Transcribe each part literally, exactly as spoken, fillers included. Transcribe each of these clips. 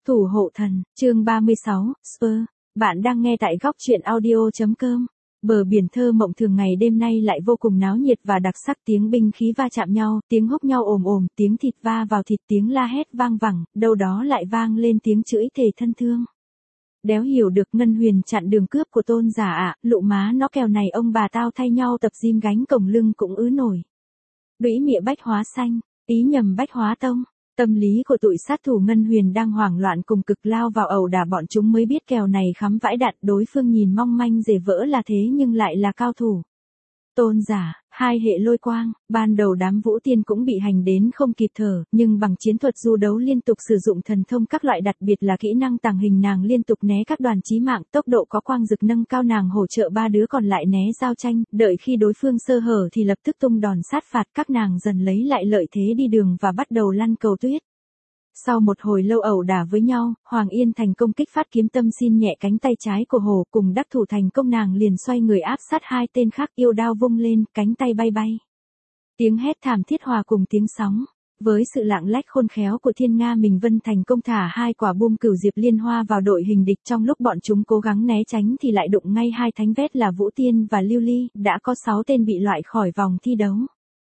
Thủ hộ thần, chương ba mươi sáu, Spur. Bạn đang nghe tại góc truyện audio chấm com. Bờ biển thơ mộng thường ngày đêm nay lại vô cùng náo nhiệt và đặc sắc, tiếng binh khí va chạm nhau, tiếng húc nhau ồm ồm, tiếng thịt va vào thịt, tiếng la hét vang vẳng, đâu đó lại vang lên tiếng chửi thề thân thương. Đéo hiểu được Ngân Huyền chặn đường cướp của Tôn giả ạ, à, lụ má nó kèo này ông bà tao thay nhau tập gym gánh cổng lưng cũng ứ nổi. Đũy mịa bách hóa xanh, ý nhầm bách hóa tông. Tâm lý của tụi sát thủ Ngân Huyền đang hoảng loạn cùng cực lao vào ẩu đả bọn chúng mới biết kèo này khắm vãi đạn, đối phương nhìn mong manh dễ vỡ là thế nhưng lại là cao thủ. Tôn giả, hai hệ lôi quang, ban đầu đám Vũ Tiên cũng bị hành đến không kịp thở, nhưng bằng chiến thuật du đấu liên tục sử dụng thần thông các loại, đặc biệt là kỹ năng tàng hình, nàng liên tục né các đoàn chí mạng, tốc độ có quang dực nâng cao, nàng hỗ trợ ba đứa còn lại né giao tranh, đợi khi đối phương sơ hở thì lập tức tung đòn sát phạt, các nàng dần lấy lại lợi thế đi đường và bắt đầu lăn cầu tuyết. Sau một hồi lâu ẩu đả với nhau, Hoàng Yên thành công kích phát kiếm tâm xin nhẹ cánh tay trái của Hồ, cùng đắc thủ thành công, nàng liền xoay người áp sát hai tên khác, yêu đao vung lên, cánh tay bay bay. Tiếng hét thảm thiết hòa cùng tiếng sóng. Với sự lạng lách khôn khéo của Thiên Nga Mình Vân thành công thả hai quả bom cửu diệp liên hoa vào đội hình địch, trong lúc bọn chúng cố gắng né tránh thì lại đụng ngay hai thánh vét là Vũ Tiên và Lưu Ly, đã có sáu tên bị loại khỏi vòng thi đấu.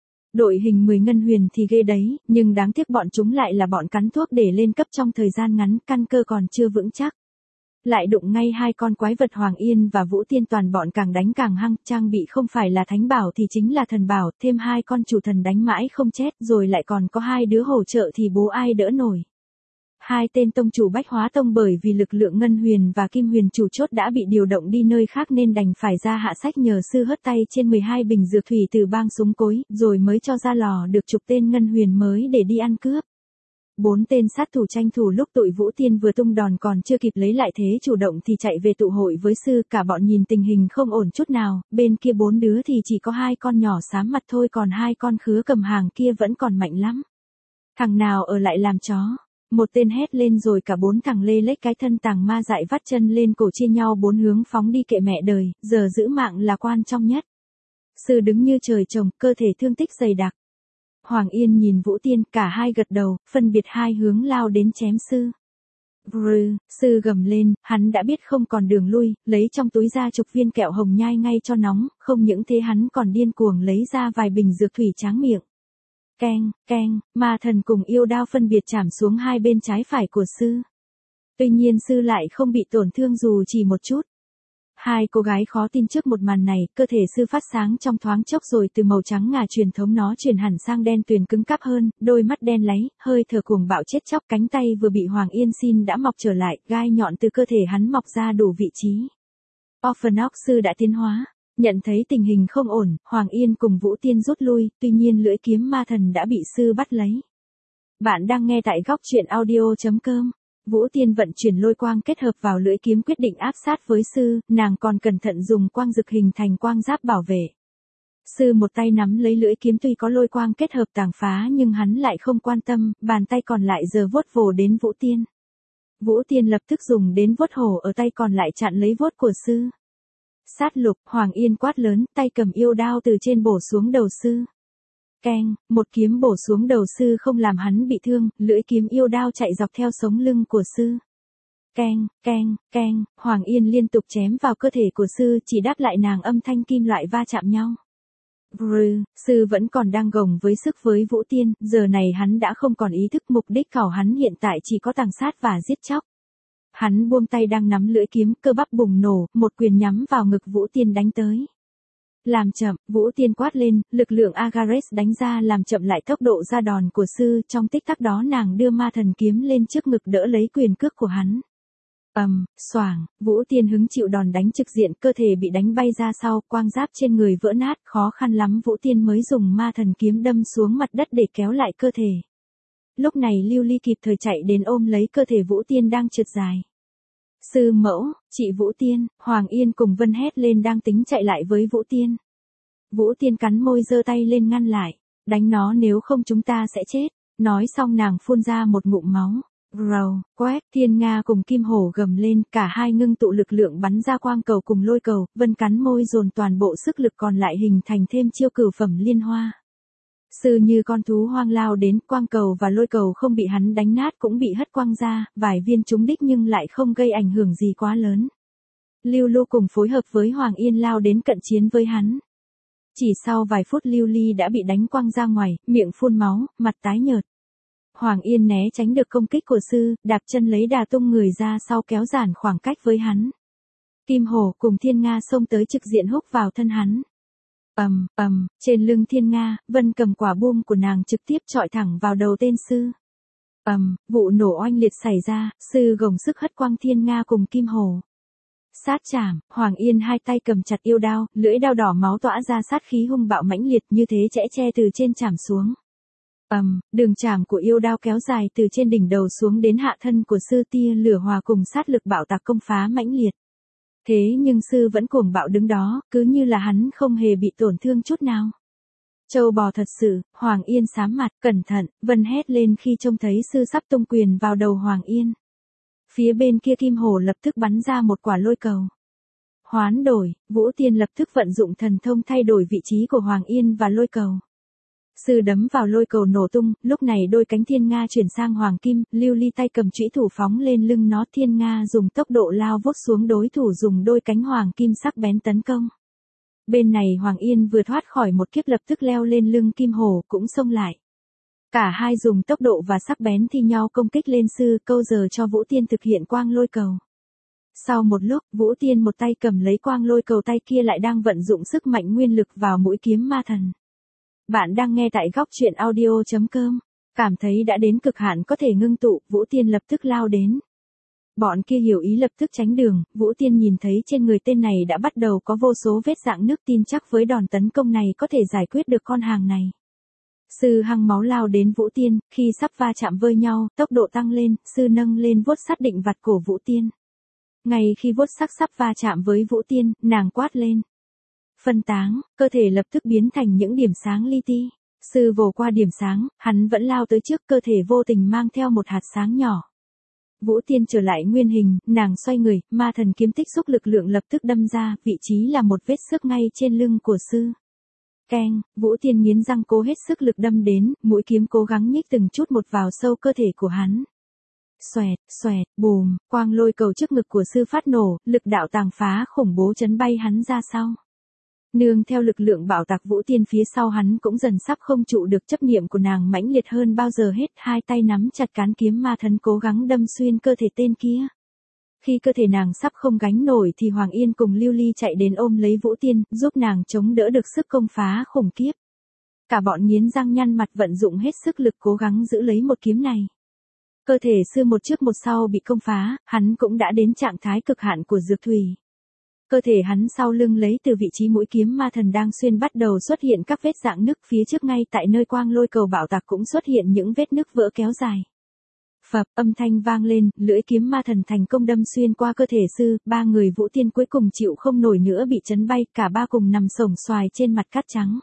Đội hình mười Ngân Huyền thì ghê đấy, nhưng đáng tiếc bọn chúng lại là bọn cắn thuốc để lên cấp trong thời gian ngắn, căn cơ còn chưa vững chắc. Lại đụng ngay hai con quái vật Hoàng Yên và Vũ Tiên, toàn bọn càng đánh càng hăng, trang bị không phải là thánh bảo thì chính là thần bảo, thêm hai con chủ thần đánh mãi không chết, rồi lại còn có hai đứa hỗ trợ thì bố ai đỡ nổi. Hai tên tông chủ Bách Hóa Tông bởi vì lực lượng Ngân Huyền và Kim Huyền chủ chốt đã bị điều động đi nơi khác nên đành phải ra hạ sách nhờ sư hớt tay trên mười hai bình dược thủy từ bang súng cối, rồi mới cho ra lò được chục tên Ngân Huyền mới để đi ăn cướp. Bốn tên sát thủ tranh thủ lúc tụi Vũ Tiên vừa tung đòn còn chưa kịp lấy lại thế chủ động thì chạy về tụ hội với sư, cả bọn nhìn tình hình không ổn chút nào, bên kia bốn đứa thì chỉ có hai con nhỏ xám mặt thôi, còn hai con khứa cầm hàng kia vẫn còn mạnh lắm. Thằng nào ở lại làm chó? Một tên hét lên rồi cả bốn thằng lê lết cái thân tàng ma dại vắt chân lên cổ chia nhau bốn hướng phóng đi, kệ mẹ đời, giờ giữ mạng là quan trọng nhất. Sư đứng như trời trồng, cơ thể thương tích dày đặc. Hoàng Yên nhìn Vũ Tiên, cả hai gật đầu, phân biệt hai hướng lao đến chém sư. Brr, sư gầm lên, hắn đã biết không còn đường lui, lấy trong túi ra chục viên kẹo hồng nhai ngay cho nóng, không những thế hắn còn điên cuồng lấy ra vài bình dược thủy tráng miệng. Keng, keng, ma thần cùng yêu đao phân biệt chảm xuống hai bên trái phải của sư. Tuy nhiên sư lại không bị tổn thương dù chỉ một chút. Hai cô gái khó tin trước một màn này, cơ thể sư phát sáng trong thoáng chốc rồi từ màu trắng ngà truyền thống nó chuyển hẳn sang đen tuyền cứng cáp hơn, đôi mắt đen láy, hơi thở cuồng bạo chết chóc, cánh tay vừa bị Hoàng Yên xin đã mọc trở lại, gai nhọn từ cơ thể hắn mọc ra đủ vị trí. Orphanox sư đã tiến hóa. Nhận thấy tình hình không ổn, Hoàng Yên cùng Vũ Tiên rút lui, tuy nhiên lưỡi kiếm ma thần đã bị sư bắt lấy. Bạn đang nghe tại góc truyện audio chấm com. Vũ Tiên vận chuyển lôi quang kết hợp vào lưỡi kiếm quyết định áp sát với sư, nàng còn cẩn thận dùng quang dực hình thành quang giáp bảo vệ. Sư một tay nắm lấy lưỡi kiếm, tuy có lôi quang kết hợp tàng phá nhưng hắn lại không quan tâm, bàn tay còn lại giờ vuốt vồ đến Vũ Tiên. Vũ Tiên lập tức dùng đến vuốt hổ ở tay còn lại chặn lấy vuốt của sư. Sát lục, Hoàng Yên quát lớn, tay cầm yêu đao từ trên bổ xuống đầu sư. Keng, một kiếm bổ xuống đầu sư không làm hắn bị thương, lưỡi kiếm yêu đao chạy dọc theo sống lưng của sư. Keng, keng, keng, Hoàng Yên liên tục chém vào cơ thể của sư, chỉ đáp lại nàng âm thanh kim loại va chạm nhau. Brr, sư vẫn còn đang gồng với sức với Vũ Tiên, giờ này hắn đã không còn ý thức, mục đích của hắn hiện tại chỉ có tàng sát và giết chóc. Hắn buông tay đang nắm lưỡi kiếm, cơ bắp bùng nổ, một quyền nhắm vào ngực Vũ Tiên đánh tới. Làm chậm, Vũ Tiên quát lên, lực lượng Agares đánh ra làm chậm lại tốc độ ra đòn của sư, trong tích tắc đó nàng đưa ma thần kiếm lên trước ngực đỡ lấy quyền cước của hắn. Ầm, um, xoảng, Vũ Tiên hứng chịu đòn đánh trực diện, cơ thể bị đánh bay ra sau, quang giáp trên người vỡ nát, khó khăn lắm Vũ Tiên mới dùng ma thần kiếm đâm xuống mặt đất để kéo lại cơ thể. Lúc này Lưu Ly kịp thời chạy đến ôm lấy cơ thể Vũ Tiên đang trượt dài. Sư mẫu, chị Vũ Tiên, Hoàng Yên cùng Vân hét lên đang tính chạy lại với Vũ Tiên. Vũ Tiên cắn môi giơ tay lên ngăn lại, đánh nó nếu không chúng ta sẽ chết, nói xong nàng phun ra một ngụm máu. Rầu, quét, Thiên Nga cùng Kim Hổ gầm lên, cả hai ngưng tụ lực lượng bắn ra quang cầu cùng lôi cầu, Vân cắn môi dồn toàn bộ sức lực còn lại hình thành thêm chiêu cửu phẩm liên hoa. Sư như con thú hoang lao đến, quang cầu và lôi cầu không bị hắn đánh nát cũng bị hất quăng ra, vài viên trúng đích nhưng lại không gây ảnh hưởng gì quá lớn. Lưu Lu cùng phối hợp với Hoàng Yên lao đến cận chiến với hắn. Chỉ sau vài phút Lưu Ly đã bị đánh quăng ra ngoài, miệng phun máu, mặt tái nhợt. Hoàng Yên né tránh được công kích của sư, đạp chân lấy đà tung người ra sau kéo giãn khoảng cách với hắn. Kim Hổ cùng Thiên Nga xông tới trực diện húc vào thân hắn. Ầm, ầm, trên lưng Thiên Nga, Vân cầm quả bom của nàng trực tiếp chọi thẳng vào đầu tên sư. Ầm, vụ nổ oanh liệt xảy ra, sư gồng sức hất quăng Thiên Nga cùng Kim Hổ. Sát chảm, Hoàng Yên hai tay cầm chặt yêu đao, lưỡi đao đỏ máu tỏa ra sát khí hung bạo mãnh liệt như thế chẽ che từ trên chảm xuống. Ầm, um, đường chảm của yêu đao kéo dài từ trên đỉnh đầu xuống đến hạ thân của sư, tia lửa hòa cùng sát lực bạo tạc công phá mãnh liệt. Thế nhưng sư vẫn cuồng bạo đứng đó, cứ như là hắn không hề bị tổn thương chút nào. Châu bò thật sự, Hoàng Yên sám mặt, cẩn thận, Vân hét lên khi trông thấy sư sắp tung quyền vào đầu Hoàng Yên. Phía bên kia Kim Hổ lập tức bắn ra một quả lôi cầu. Hoán đổi, Vũ Tiên lập tức vận dụng thần thông thay đổi vị trí của Hoàng Yên và lôi cầu. Sư đấm vào lôi cầu nổ tung, lúc này đôi cánh Thiên Nga chuyển sang Hoàng Kim, Lưu Ly tay cầm chủy thủ phóng lên lưng nó, Thiên Nga dùng tốc độ lao vút xuống, đối thủ dùng đôi cánh Hoàng Kim sắc bén tấn công. Bên này Hoàng Yên vừa thoát khỏi một kiếp lập tức leo lên lưng Kim Hổ cũng xông lại. Cả hai dùng tốc độ và sắc bén thi nhau công kích lên sư, câu giờ cho Vũ Tiên thực hiện quang lôi cầu. Sau một lúc, Vũ Tiên một tay cầm lấy quang lôi cầu, tay kia lại đang vận dụng sức mạnh nguyên lực vào mũi kiếm ma thần. Bạn đang nghe tại góc truyện audio chấm com. Cảm thấy đã đến cực hạn có thể ngưng tụ, Vũ Tiên lập tức lao đến. Bọn kia hiểu ý lập tức tránh đường, Vũ Tiên nhìn thấy trên người tên này đã bắt đầu có vô số vết rạn nứt, tin chắc với đòn tấn công này có thể giải quyết được con hàng này. Sư hăng máu lao đến Vũ Tiên, khi sắp va chạm với nhau, tốc độ tăng lên, sư nâng lên vuốt sắt định vặt cổ Vũ Tiên. Ngay khi vuốt sắc sắp va chạm với Vũ Tiên, nàng quát lên. Phân táng, cơ thể lập tức biến thành những điểm sáng li ti. Sư vồ qua điểm sáng, hắn vẫn lao tới trước, cơ thể vô tình mang theo một hạt sáng nhỏ. Vũ Tiên trở lại nguyên hình, nàng xoay người, ma thần kiếm tích xúc lực lượng lập tức đâm ra, vị trí là một vết xước ngay trên lưng của sư. Keng, Vũ Tiên nghiến răng cố hết sức lực đâm đến, mũi kiếm cố gắng nhích từng chút một vào sâu cơ thể của hắn. Xoẹt, xoẹt, bùm, quang lôi cầu trước ngực của sư phát nổ, lực đạo tàng phá khủng bố chấn bay hắn ra sau. Nương theo lực lượng bạo tạc, Vũ Tiên phía sau hắn cũng dần sắp không trụ được, chấp niệm của nàng mãnh liệt hơn bao giờ hết, hai tay nắm chặt cán kiếm ma thần cố gắng đâm xuyên cơ thể tên kia. Khi cơ thể nàng sắp không gánh nổi thì Hoàng Yên cùng Lưu Ly chạy đến ôm lấy Vũ Tiên, giúp nàng chống đỡ được sức công phá khủng khiếp. Cả bọn nghiến răng nhăn mặt vận dụng hết sức lực cố gắng giữ lấy một kiếm này. Cơ thể sư một trước một sau bị công phá, hắn cũng đã đến trạng thái cực hạn của dược thủy. Cơ thể hắn sau lưng lấy từ vị trí mũi kiếm ma thần đang xuyên bắt đầu xuất hiện các vết rạn nứt, phía trước ngay tại nơi quang lôi cầu bạo tạc cũng xuất hiện những vết nứt vỡ kéo dài. Phập, âm thanh vang lên, lưỡi kiếm ma thần thành công đâm xuyên qua cơ thể sư, ba người Vũ Tiên cuối cùng chịu không nổi nữa bị chấn bay, cả ba cùng nằm xổm xoài trên mặt cát trắng.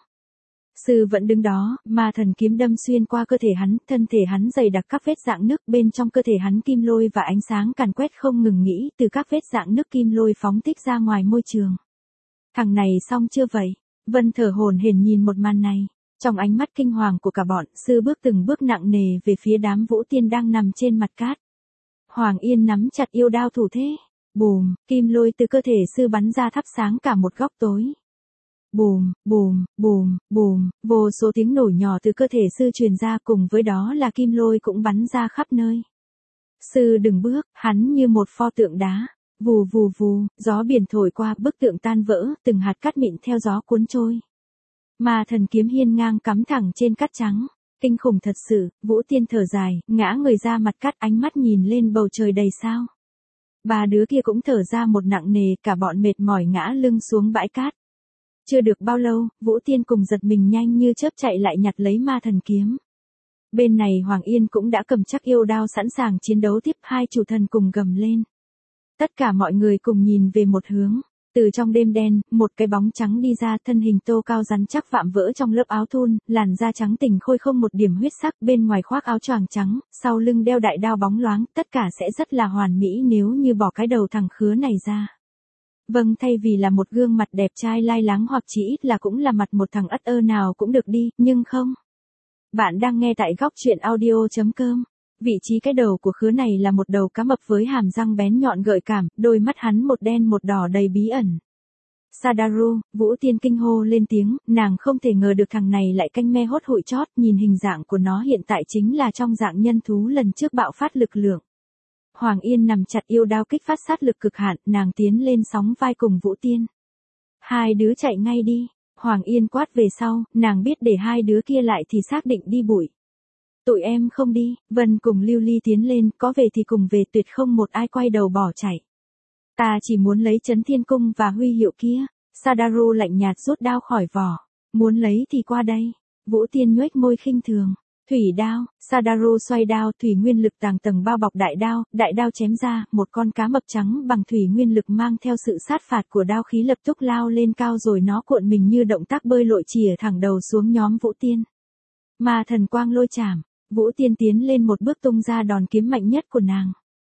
Sư vẫn đứng đó, ma thần kiếm đâm xuyên qua cơ thể hắn, thân thể hắn dày đặc các vết rạn nứt, bên trong cơ thể hắn kim lôi và ánh sáng càn quét không ngừng nghỉ, từ các vết rạn nứt kim lôi phóng thích ra ngoài môi trường. Thằng này xong chưa vậy? Vân thở hổn hển nhìn một màn này. Trong ánh mắt kinh hoàng của cả bọn, sư bước từng bước nặng nề về phía đám Vũ Tiên đang nằm trên mặt cát. Hoàng Yên nắm chặt yêu đao thủ thế. Bùm, kim lôi từ cơ thể sư bắn ra thắp sáng cả một góc tối. Bùm, bùm, bùm, bùm, vô số tiếng nổ nhỏ từ cơ thể sư truyền ra, cùng với đó là kim lôi cũng bắn ra khắp nơi. Sư đừng bước, hắn như một pho tượng đá. Vù vù vù, gió biển thổi qua, bức tượng tan vỡ, từng hạt cát mịn theo gió cuốn trôi. Ma thần kiếm hiên ngang cắm thẳng trên cát trắng. Kinh khủng thật sự, Vũ Tiên thở dài, ngã người ra mặt cát, ánh mắt nhìn lên bầu trời đầy sao. Ba đứa kia cũng thở ra một nặng nề, cả bọn mệt mỏi ngã lưng xuống bãi cát. Chưa được bao lâu, Vũ Tiên cùng giật mình nhanh như chớp chạy lại nhặt lấy ma thần kiếm. Bên này Hoàng Yên cũng đã cầm chắc yêu đao sẵn sàng chiến đấu tiếp, hai chủ thần cùng gầm lên. Tất cả mọi người cùng nhìn về một hướng. Từ trong đêm đen, một cái bóng trắng đi ra, thân hình tô cao rắn chắc vạm vỡ trong lớp áo thun, làn da trắng tỉnh khôi không một điểm huyết sắc, bên ngoài khoác áo choàng trắng, sau lưng đeo đại đao bóng loáng, tất cả sẽ rất là hoàn mỹ nếu như bỏ cái đầu thằng khứa này ra. Vâng, thay vì là một gương mặt đẹp trai lai láng hoặc chỉ ít là cũng là mặt một thằng ất ơ nào cũng được đi, nhưng không. Bạn đang nghe tại góc chuyện audio chấm com. Vị trí cái đầu của khứa này là một đầu cá mập với hàm răng bén nhọn gợi cảm, đôi mắt hắn một đen một đỏ đầy bí ẩn. Sadaru, Vũ Tiên kinh hô lên tiếng, nàng không thể ngờ được thằng này lại canh me hốt hụi chót, nhìn hình dạng của nó hiện tại chính là trong dạng nhân thú lần trước bạo phát lực lượng. Hoàng Yên nằm chặt yêu đao kích phát sát lực cực hạn, nàng tiến lên sóng vai cùng Vũ Tiên. Hai đứa chạy ngay đi. Hoàng Yên quát về sau, nàng biết để hai đứa kia lại thì xác định đi bụi. Tụi em không đi, Vân cùng Lưu Ly tiến lên, có về thì cùng về, tuyệt không một ai quay đầu bỏ chạy. Ta chỉ muốn lấy Chấn Thiên Cung và huy hiệu kia. Sadaru lạnh nhạt rút đao khỏi vỏ. Muốn lấy thì qua đây. Vũ Tiên nhoếch môi khinh thường. Thủy đao, Sadaru xoay đao, thủy nguyên lực tàng tầng bao bọc đại đao, đại đao chém ra, một con cá mập trắng bằng thủy nguyên lực mang theo sự sát phạt của đao khí lập tức lao lên cao rồi nó cuộn mình như động tác bơi lội chìa thẳng đầu xuống nhóm Vũ Tiên. Ma thần quang lôi chảm, Vũ Tiên tiến lên một bước tung ra đòn kiếm mạnh nhất của nàng.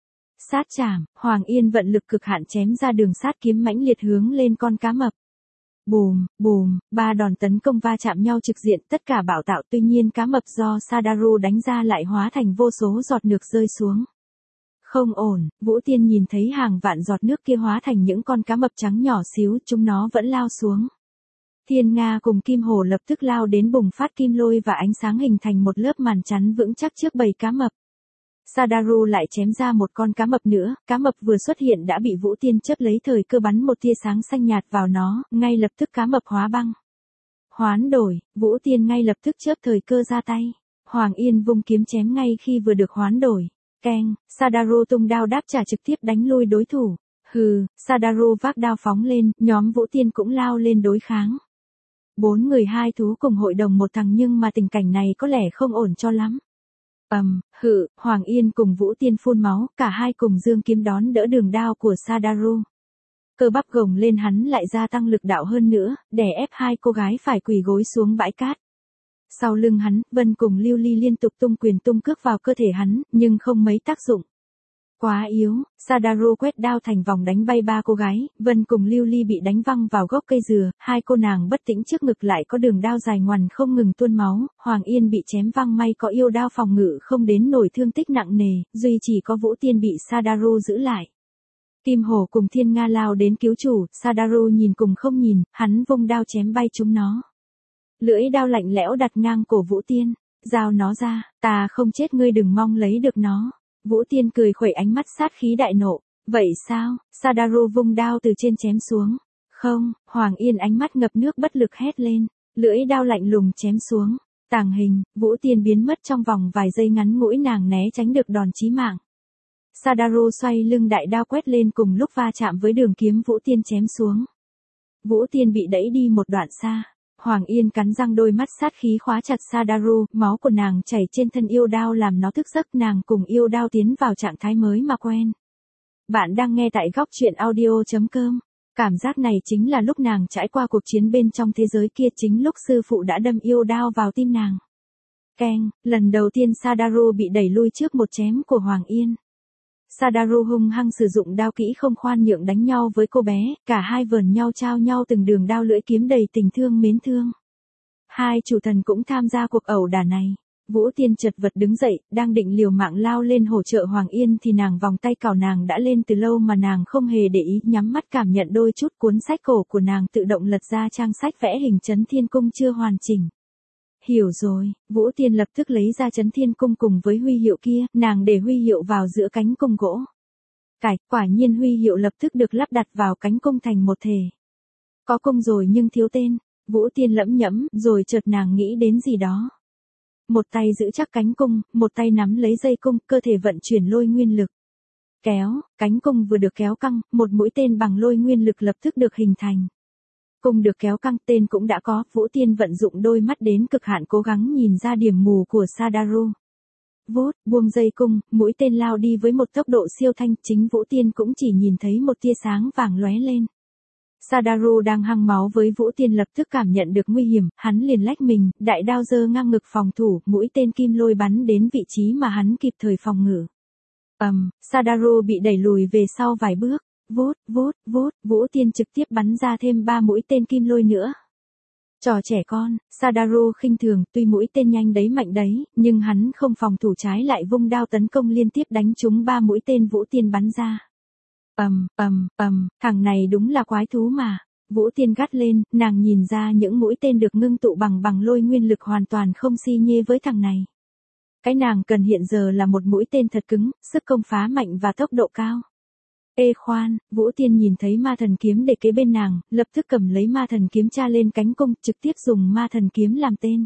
Sát chảm, Hoàng Yên vận lực cực hạn chém ra đường sát kiếm mãnh liệt hướng lên con cá mập. Bùm, bùm, ba đòn tấn công va chạm nhau trực diện, tất cả bạo tạo, tuy nhiên cá mập do Sadaru đánh ra lại hóa thành vô số giọt nước rơi xuống. Không ổn, Vũ Tiên nhìn thấy hàng vạn giọt nước kia hóa thành những con cá mập trắng nhỏ xíu, chúng nó vẫn lao xuống. Thiên Nga cùng Kim Hồ lập tức lao đến bùng phát kim lôi và ánh sáng hình thành một lớp màn chắn vững chắc trước bầy cá mập. Sadaru lại chém ra một con cá mập nữa, cá mập vừa xuất hiện đã bị Vũ Tiên chớp lấy thời cơ bắn một tia sáng xanh nhạt vào nó, ngay lập tức cá mập hóa băng. Hoán đổi, Vũ Tiên ngay lập tức chớp thời cơ ra tay. Hoàng Yên vung kiếm chém ngay khi vừa được hoán đổi. Keng, Sadaru tung đao đáp trả trực tiếp đánh lui đối thủ. Hừ, Sadaru vác đao phóng lên, nhóm Vũ Tiên cũng lao lên đối kháng. Bốn người hai thú cùng hội đồng một thằng nhưng mà tình cảnh này có lẽ không ổn cho lắm. Ầm, um, hự, Hoàng Yên cùng Vũ Tiên phun máu, cả hai cùng dương kiếm đón đỡ đường đao của Sadaru. Cơ bắp gồng lên hắn lại gia tăng lực đạo hơn nữa, đè ép hai cô gái phải quỳ gối xuống bãi cát. Sau lưng hắn, Vân cùng Lưu Ly liên tục tung quyền tung cước vào cơ thể hắn, nhưng không mấy tác dụng. Quá yếu, Sadaru quét đao thành vòng đánh bay ba cô gái, Vân cùng Lưu Ly bị đánh văng vào gốc cây dừa, hai cô nàng bất tĩnh trước ngực lại có đường đao dài ngoằn không ngừng tuôn máu, Hoàng Yên bị chém văng may có yêu đao phòng ngự không đến nổi thương tích nặng nề, duy chỉ có Vũ Tiên bị Sadaru giữ lại. Kim Hổ cùng Thiên Nga lao đến cứu chủ, Sadaru nhìn cùng không nhìn, hắn vung đao chém bay chúng nó. Lưỡi đao lạnh lẽo đặt ngang cổ Vũ Tiên, giao nó ra, ta không chết ngươi đừng mong lấy được nó. Vũ Tiên cười khuẩy ánh mắt sát khí đại nộ. Vậy sao? Sadaru vung đao từ trên chém xuống. Không, Hoàng Yên ánh mắt ngập nước bất lực hét lên. Lưỡi đao lạnh lùng chém xuống. Tàng hình, Vũ Tiên biến mất trong vòng vài giây ngắn ngủi, nàng né tránh được đòn chí mạng. Sadaru xoay lưng đại đao quét lên cùng lúc va chạm với đường kiếm Vũ Tiên chém xuống. Vũ Tiên bị đẩy đi một đoạn xa. Hoàng Yên cắn răng, đôi mắt sát khí khóa chặt Sadaru, máu của nàng chảy trên thân yêu đao làm nó thức giấc, nàng cùng yêu đao tiến vào trạng thái mới mà quen. Bạn đang nghe tại góc chuyện audio chấm com. Cảm giác này chính là lúc nàng trải qua cuộc chiến bên trong thế giới kia, chính lúc sư phụ đã đâm yêu đao vào tim nàng. Keng, lần đầu tiên Sadaru bị đẩy lui trước một chém của Hoàng Yên. Sadaru hung hăng sử dụng đao kỹ không khoan nhượng đánh nhau với cô bé, cả hai vờn nhau trao nhau từng đường đao lưỡi kiếm đầy tình thương mến thương. Hai chủ thần cũng tham gia cuộc ẩu đả này. Vũ Tiên chật vật đứng dậy, đang định liều mạng lao lên hỗ trợ Hoàng Yên thì nàng vòng tay cào nàng đã lên từ lâu mà nàng không hề để ý, nhắm mắt cảm nhận đôi chút, cuốn sách cổ của nàng tự động lật ra trang sách vẽ hình Chấn Thiên Cung chưa hoàn chỉnh. Hiểu rồi, Vũ Tiên lập tức lấy ra Chấn Thiên Cung cùng với huy hiệu kia, nàng để huy hiệu vào giữa cánh cung gỗ. Cải, quả nhiên huy hiệu lập tức được lắp đặt vào cánh cung thành một thể. Có cung rồi nhưng thiếu tên, Vũ Tiên lẩm nhẩm, rồi chợt nàng nghĩ đến gì đó. Một tay giữ chắc cánh cung, một tay nắm lấy dây cung, cơ thể vận chuyển lôi nguyên lực. Kéo, cánh cung vừa được kéo căng, một mũi tên bằng lôi nguyên lực lập tức được hình thành. Cung được kéo căng, tên cũng đã có, Vũ Tiên vận dụng đôi mắt đến cực hạn cố gắng nhìn ra điểm mù của Sadaru. Vút, buông dây cung, mũi tên lao đi với một tốc độ siêu thanh, chính Vũ Tiên cũng chỉ nhìn thấy một tia sáng vàng lóe lên. Sadaru đang hăng máu với Vũ Tiên lập tức cảm nhận được nguy hiểm, hắn liền lách mình, đại đao giơ ngang ngực phòng thủ, mũi tên kim lôi bắn đến vị trí mà hắn kịp thời phòng ngự. Ầm, um, Sadaru bị đẩy lùi về sau vài bước. Vút, vút, vút, Vũ Tiên trực tiếp bắn ra thêm ba mũi tên kim lôi nữa. Trò trẻ con, Sadaro khinh thường, tuy mũi tên nhanh đấy mạnh đấy, nhưng hắn không phòng thủ trái lại vung đao tấn công liên tiếp đánh trúng ba mũi tên Vũ Tiên bắn ra. Ầm, ầm, ầm, thằng này đúng là quái thú mà. Vũ Tiên gắt lên, nàng nhìn ra những mũi tên được ngưng tụ bằng bằng lôi nguyên lực hoàn toàn không si nhê với thằng này. Cái nàng cần hiện giờ là một mũi tên thật cứng, sức công phá mạnh và tốc độ cao. Ê khoan, Vũ Tiên nhìn thấy ma thần kiếm để kế bên nàng, lập tức cầm lấy ma thần kiếm tra lên cánh cung, trực tiếp dùng ma thần kiếm làm tên.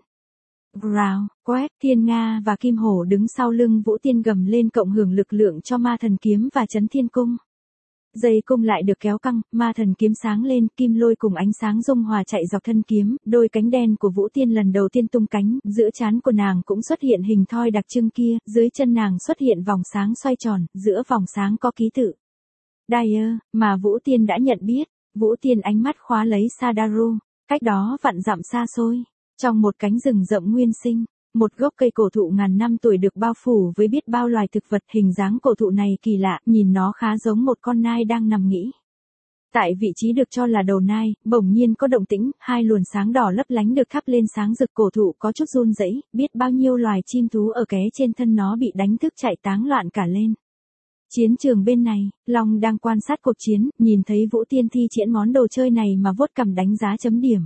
Rào, quét, Thiên Nga và Kim Hổ đứng sau lưng Vũ Tiên gầm lên cộng hưởng lực lượng cho ma thần kiếm và chấn thiên cung. Dây cung lại được kéo căng, ma thần kiếm sáng lên, kim lôi cùng ánh sáng dung hòa chạy dọc thân kiếm, đôi cánh đen của Vũ Tiên lần đầu tiên tung cánh, giữa trán của nàng cũng xuất hiện hình thoi đặc trưng kia, dưới chân nàng xuất hiện vòng sáng xoay tròn, giữa vòng sáng có ký tự. Dyer, mà Vũ Tiên đã nhận biết. Vũ Tiên ánh mắt khóa lấy Sadaro, cách đó vạn dặm xa xôi, trong một cánh rừng rậm nguyên sinh, một gốc cây cổ thụ ngàn năm tuổi được bao phủ với biết bao loài thực vật. Hình dáng cổ thụ này kỳ lạ, nhìn nó khá giống một con nai đang nằm nghỉ. Tại vị trí được cho là đầu nai, bỗng nhiên có động tĩnh, hai luồn sáng đỏ lấp lánh được thắp lên sáng rực, cổ thụ có chút run rẩy, biết bao nhiêu loài chim thú ở ké trên thân nó bị đánh thức chạy táng loạn cả lên. Chiến trường bên này, Long đang quan sát cuộc chiến, nhìn thấy Vũ Tiên thi triển món đồ chơi này mà vuốt cằm đánh giá chấm điểm.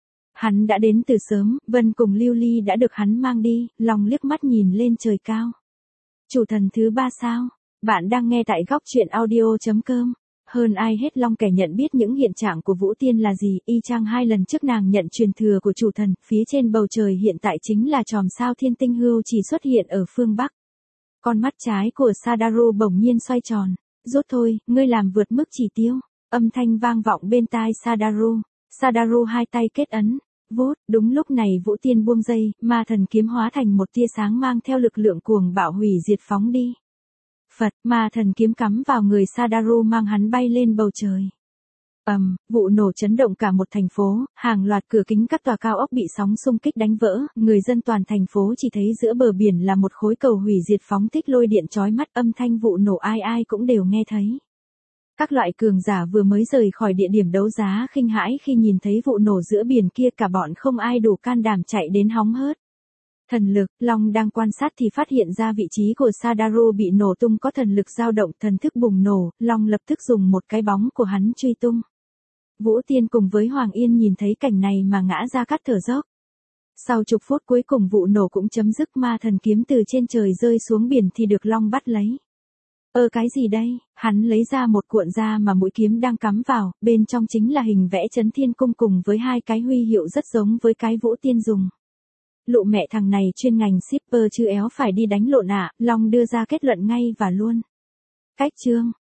Hắn đã đến từ sớm, Vân cùng Lưu Ly đã được hắn mang đi. Long liếc mắt nhìn lên trời cao. Chủ thần thứ ba sao? Bạn đang nghe tại góc truyện audio chấm com. Hơn ai hết Long kẻ nhận biết những hiện trạng của Vũ Tiên là gì, y chang hai lần trước nàng nhận truyền thừa của chủ thần, phía trên bầu trời hiện tại chính là chòm sao thiên tinh hưu chỉ xuất hiện ở phương Bắc. Con mắt trái của Sadaro bỗng nhiên xoay tròn. Rút thôi, ngươi làm vượt mức chỉ tiêu. Âm thanh vang vọng bên tai Sadaro. Sadaro hai tay kết ấn. Vút, đúng lúc này Vũ Tiên buông dây, ma thần kiếm hóa thành một tia sáng mang theo lực lượng cuồng bạo hủy diệt phóng đi. Phật, ma thần kiếm cắm vào người Sadaro mang hắn bay lên bầu trời. Ầm, um, vụ nổ chấn động cả một thành phố, hàng loạt cửa kính các tòa cao ốc bị sóng xung kích đánh vỡ, người dân toàn thành phố chỉ thấy giữa bờ biển là một khối cầu hủy diệt phóng thích lôi điện chói mắt, âm thanh vụ nổ ai ai cũng đều nghe thấy. Các loại cường giả vừa mới rời khỏi địa điểm đấu giá kinh hãi khi nhìn thấy vụ nổ giữa biển kia, cả bọn không ai đủ can đảm chạy đến hóng hớt. Thần lực, Long đang quan sát thì phát hiện ra vị trí của Sadaro bị nổ tung có thần lực dao động, thần thức bùng nổ, Long lập tức dùng một cái bóng của hắn truy tung. Vũ Tiên cùng với Hoàng Yên nhìn thấy cảnh này mà ngã ra cắt thở dốc. Sau chục phút cuối cùng vụ nổ cũng chấm dứt, ma thần kiếm từ trên trời rơi xuống biển thì được Long bắt lấy. Ơ cái gì đây? Hắn lấy ra một cuộn da mà mũi kiếm đang cắm vào, bên trong chính là hình vẽ chấn thiên cung cùng với hai cái huy hiệu rất giống với cái Vũ Tiên dùng. Lụ mẹ thằng này chuyên ngành shipper chứ éo phải đi đánh lộn ạ, à, Long đưa ra kết luận ngay và luôn. Cách chương,